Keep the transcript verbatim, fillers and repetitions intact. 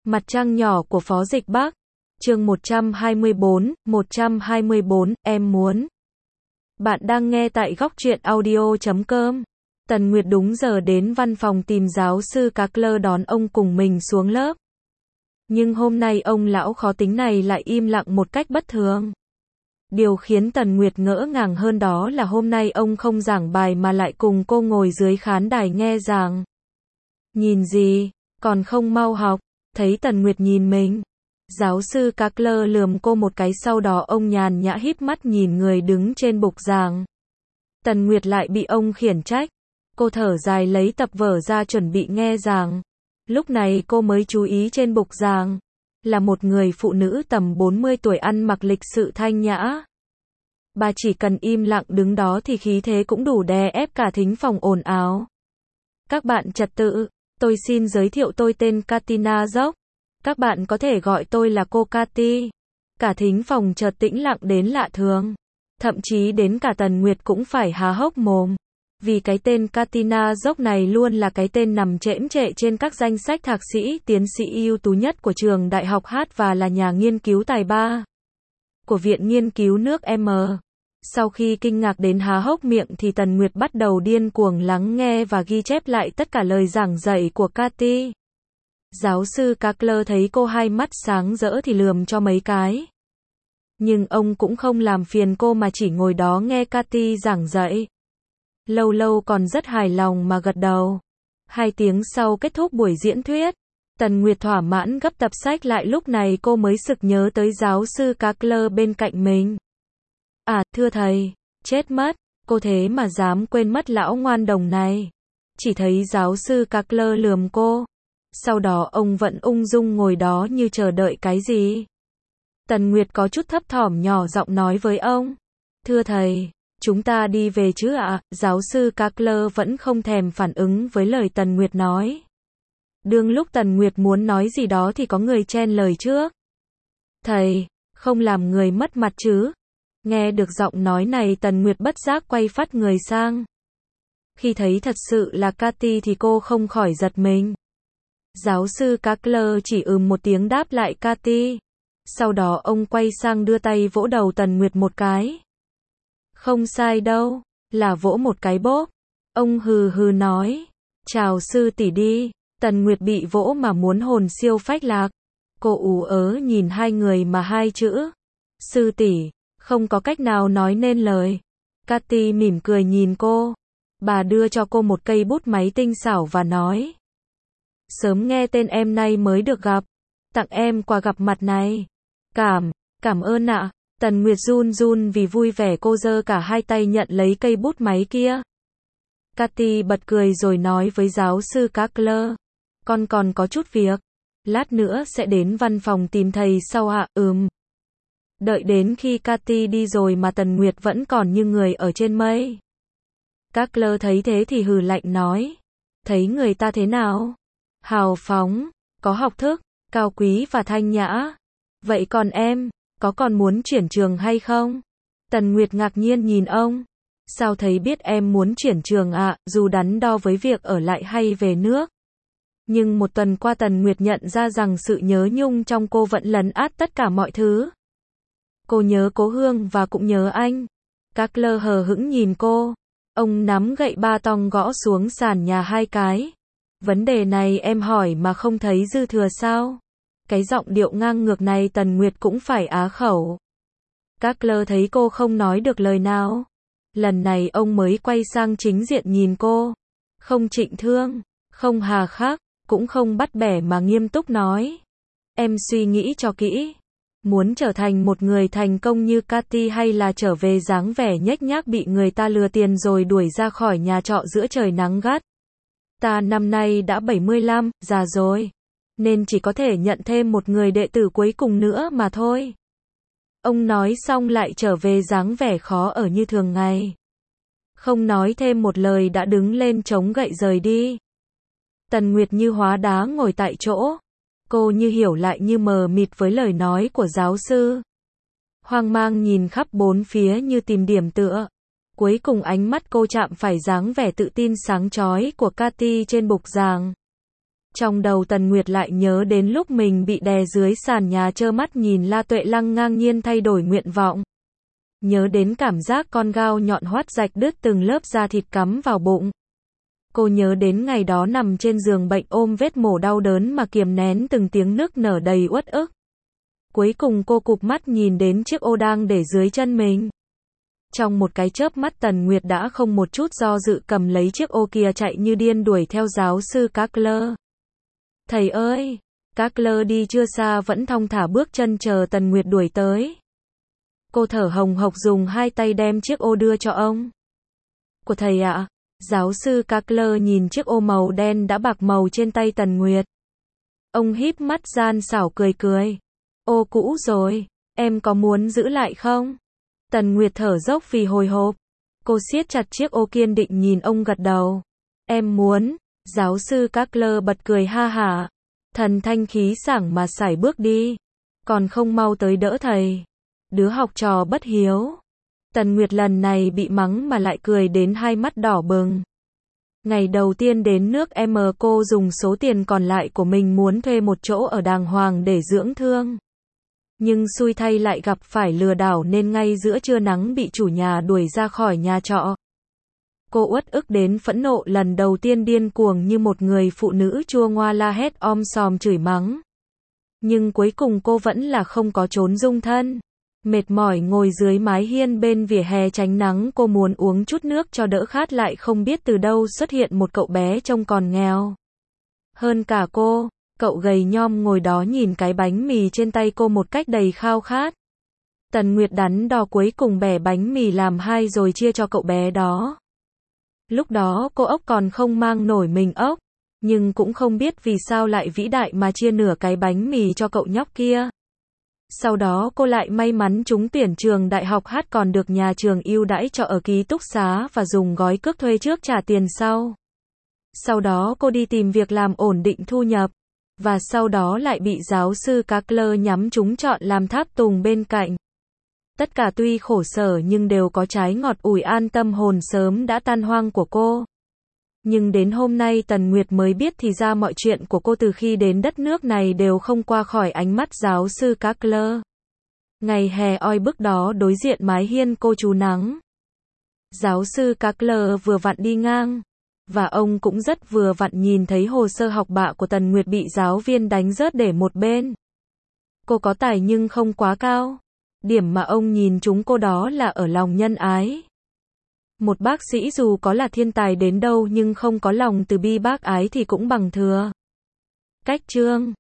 Mặt trăng nhỏ của Phó Dịch Bắc. Chương một trăm hai mươi bốn, một trăm hai mươi bốn, em muốn. Bạn đang nghe tại góc truyện audio chấm com. Tần Nguyệt đúng giờ đến văn phòng tìm giáo sư Kakler đón ông cùng mình xuống lớp. Nhưng hôm nay ông lão khó tính này lại im lặng một cách bất thường. Điều khiến Tần Nguyệt ngỡ ngàng hơn đó là hôm nay ông không giảng bài mà lại cùng cô ngồi dưới khán đài nghe giảng. Nhìn gì, còn không mau học. Thấy Tần Nguyệt nhìn mình, giáo sư Kakler lườm cô một cái, sau đó ông nhàn nhã híp mắt nhìn người đứng trên bục giảng. Tần Nguyệt lại bị ông khiển trách. Cô thở dài lấy tập vở ra chuẩn bị nghe giảng. Lúc này cô mới chú ý trên bục giảng là một người phụ nữ tầm bốn mươi tuổi ăn mặc lịch sự thanh nhã. Bà chỉ cần im lặng đứng đó thì khí thế cũng đủ đè ép cả thính phòng ồn ào. Các bạn trật tự, tôi xin giới thiệu, tôi tên Katina Dốc. Các bạn có thể gọi tôi là cô Kati. Cả thính phòng chợt tĩnh lặng đến lạ thường. Thậm chí đến cả Tần Nguyệt cũng phải há hốc mồm. Vì cái tên Katina Dốc này luôn là cái tên nằm chễm chệ trên các danh sách thạc sĩ, tiến sĩ ưu tú nhất của trường đại học Hát và là nhà nghiên cứu tài ba của Viện Nghiên cứu nước M. Sau khi kinh ngạc đến há hốc miệng thì Tần Nguyệt bắt đầu điên cuồng lắng nghe và ghi chép lại tất cả lời giảng dạy của Kati. Giáo sư Kakler thấy cô hai mắt sáng rỡ thì lườm cho mấy cái. Nhưng ông cũng không làm phiền cô mà chỉ ngồi đó nghe Kati giảng dạy. Lâu lâu còn rất hài lòng mà gật đầu. Hai tiếng sau kết thúc buổi diễn thuyết, Tần Nguyệt thỏa mãn gấp tập sách lại, lúc này cô mới sực nhớ tới giáo sư Kakler bên cạnh mình. À, thưa thầy, chết mất, cô thế mà dám quên mất lão ngoan đồng này. Chỉ thấy giáo sư Kakler lườm cô. Sau đó ông vẫn ung dung ngồi đó như chờ đợi cái gì. Tần Nguyệt có chút thấp thỏm nhỏ giọng nói với ông. Thưa thầy, chúng ta đi về chứ ạ? À? Giáo sư Kakler vẫn không thèm phản ứng với lời Tần Nguyệt nói. Đương lúc Tần Nguyệt muốn nói gì đó thì có người chen lời trước. Thầy, không làm người mất mặt chứ? Nghe được giọng nói này Tần Nguyệt bất giác quay phát người sang. Khi thấy thật sự là Kati thì cô không khỏi giật mình. Giáo sư Kakler chỉ ừm một tiếng đáp lại Kati. Sau đó ông quay sang đưa tay vỗ đầu Tần Nguyệt một cái. Không sai đâu, là vỗ một cái bốp. Ông hừ hừ nói, chào sư tỷ đi. Tần Nguyệt bị vỗ mà muốn hồn siêu phách lạc. Cô ú ớ nhìn hai người mà hai chữ sư tỷ không có cách nào nói nên lời. Kati mỉm cười nhìn cô. Bà đưa cho cô một cây bút máy tinh xảo và nói. Sớm nghe tên em nay mới được gặp. Tặng em quà gặp mặt này. Cảm, cảm ơn ạ. Tần Nguyệt run run vì vui vẻ, cô giơ cả hai tay nhận lấy cây bút máy kia. Kati bật cười rồi nói với giáo sư Kakler. Con còn có chút việc. Lát nữa sẽ đến văn phòng tìm thầy sau ạ. Ừm. Đợi đến khi Kati đi rồi mà Tần Nguyệt vẫn còn như người ở trên mây. Kakler thấy thế thì hừ lạnh nói. Thấy người ta thế nào? Hào phóng, có học thức, cao quý và thanh nhã. Vậy còn em, có còn muốn chuyển trường hay không? Tần Nguyệt ngạc nhiên nhìn ông. Sao thấy biết em muốn chuyển trường ạ? À? Dù đắn đo với việc ở lại hay về nước. Nhưng một tuần qua Tần Nguyệt nhận ra rằng sự nhớ nhung trong cô vẫn lấn át tất cả mọi thứ. Cô nhớ cố hương và cũng nhớ anh. Kakler hờ hững nhìn cô. Ông nắm gậy ba tong gõ xuống sàn nhà hai cái. Vấn đề này em hỏi mà không thấy dư thừa sao? Cái giọng điệu ngang ngược này Tần Nguyệt cũng phải á khẩu. Kakler thấy cô không nói được lời nào. Lần này ông mới quay sang chính diện nhìn cô. Không trịnh thương, không hà khắc, cũng không bắt bẻ mà nghiêm túc nói. Em suy nghĩ cho kỹ. Muốn trở thành một người thành công như Kati hay là trở về dáng vẻ nhếch nhác bị người ta lừa tiền rồi đuổi ra khỏi nhà trọ giữa trời nắng gắt? Ta năm nay đã bảy mươi lăm, già rồi. Nên chỉ có thể nhận thêm một người đệ tử cuối cùng nữa mà thôi. Ông nói xong lại trở về dáng vẻ khó ở như thường ngày. Không nói thêm một lời đã đứng lên chống gậy rời đi. Tần Nguyệt như hóa đá ngồi tại chỗ. Cô như hiểu lại như mờ mịt với lời nói của giáo sư. Hoang mang nhìn khắp bốn phía như tìm điểm tựa. Cuối cùng ánh mắt cô chạm phải dáng vẻ tự tin sáng chói của Kati trên bục giảng. Trong đầu Tần Nguyệt lại nhớ đến lúc mình bị đè dưới sàn nhà trơ mắt nhìn La Tuệ Lăng ngang nhiên thay đổi nguyện vọng. Nhớ đến cảm giác con gao nhọn hoắt rạch đứt từng lớp da thịt cắm vào bụng. Cô nhớ đến ngày đó nằm trên giường bệnh ôm vết mổ đau đớn mà kiềm nén từng tiếng nức nở đầy uất ức. Cuối cùng cô cụp mắt nhìn đến chiếc ô đang để dưới chân mình. Trong một cái chớp mắt Tần Nguyệt đã không một chút do dự cầm lấy chiếc ô kia chạy như điên đuổi theo giáo sư Kakler. Thầy ơi! Kakler đi chưa xa vẫn thong thả bước chân chờ Tần Nguyệt đuổi tới. Cô thở hồng hộc dùng hai tay đem chiếc ô đưa cho ông. Của thầy ạ. Giáo sư Kakler nhìn chiếc ô màu đen đã bạc màu trên tay Tần Nguyệt. Ông híp mắt gian xảo cười cười. Ô cũ rồi, em có muốn giữ lại không? Tần Nguyệt thở dốc vì hồi hộp. Cô siết chặt chiếc ô kiên định nhìn ông gật đầu. Em muốn. Giáo sư Kakler bật cười ha hả. Thần thanh khí sảng mà sải bước đi. Còn không mau tới đỡ thầy. Đứa học trò bất hiếu. Tần Nguyệt lần này bị mắng mà lại cười đến hai mắt đỏ bừng. Ngày đầu tiên đến nước M cô dùng số tiền còn lại của mình muốn thuê một chỗ ở đàng hoàng để dưỡng thương. Nhưng xui thay lại gặp phải lừa đảo nên ngay giữa trưa nắng bị chủ nhà đuổi ra khỏi nhà trọ. Cô uất ức đến phẫn nộ lần đầu tiên điên cuồng như một người phụ nữ chua ngoa la hét om sòm chửi mắng. Nhưng cuối cùng cô vẫn là không có trốn dung thân. Mệt mỏi ngồi dưới mái hiên bên vỉa hè tránh nắng cô muốn uống chút nước cho đỡ khát lại không biết từ đâu xuất hiện một cậu bé trông còn nghèo. Hơn cả cô, cậu gầy nhom ngồi đó nhìn cái bánh mì trên tay cô một cách đầy khao khát. Tần Nguyệt đắn đo cuối cùng bẻ bánh mì làm hai rồi chia cho cậu bé đó. Lúc đó cô ốc còn không mang nổi mình ốc, nhưng cũng không biết vì sao lại vĩ đại mà chia nửa cái bánh mì cho cậu nhóc kia. Sau đó cô lại may mắn trúng tuyển trường đại học hát còn được nhà trường ưu đãi cho ở ký túc xá và dùng gói cước thuê trước trả tiền sau. Sau đó cô đi tìm việc làm ổn định thu nhập, và sau đó lại bị giáo sư Kakler nhắm trúng chọn làm tháp tùng bên cạnh. Tất cả tuy khổ sở nhưng đều có trái ngọt ủi an tâm hồn sớm đã tan hoang của cô. Nhưng đến hôm nay Tần Nguyệt mới biết thì ra mọi chuyện của cô từ khi đến đất nước này đều không qua khỏi ánh mắt giáo sư Kakler. Ngày hè oi bức đó đối diện mái hiên cô trú nắng. Giáo sư Kakler vừa vặn đi ngang. Và ông cũng rất vừa vặn nhìn thấy hồ sơ học bạ của Tần Nguyệt bị giáo viên đánh rớt để một bên. Cô có tài nhưng không quá cao. Điểm mà ông nhìn chúng cô đó là ở lòng nhân ái. Một bác sĩ dù có là thiên tài đến đâu nhưng không có lòng từ bi bác ái thì cũng bằng thừa. Cách chương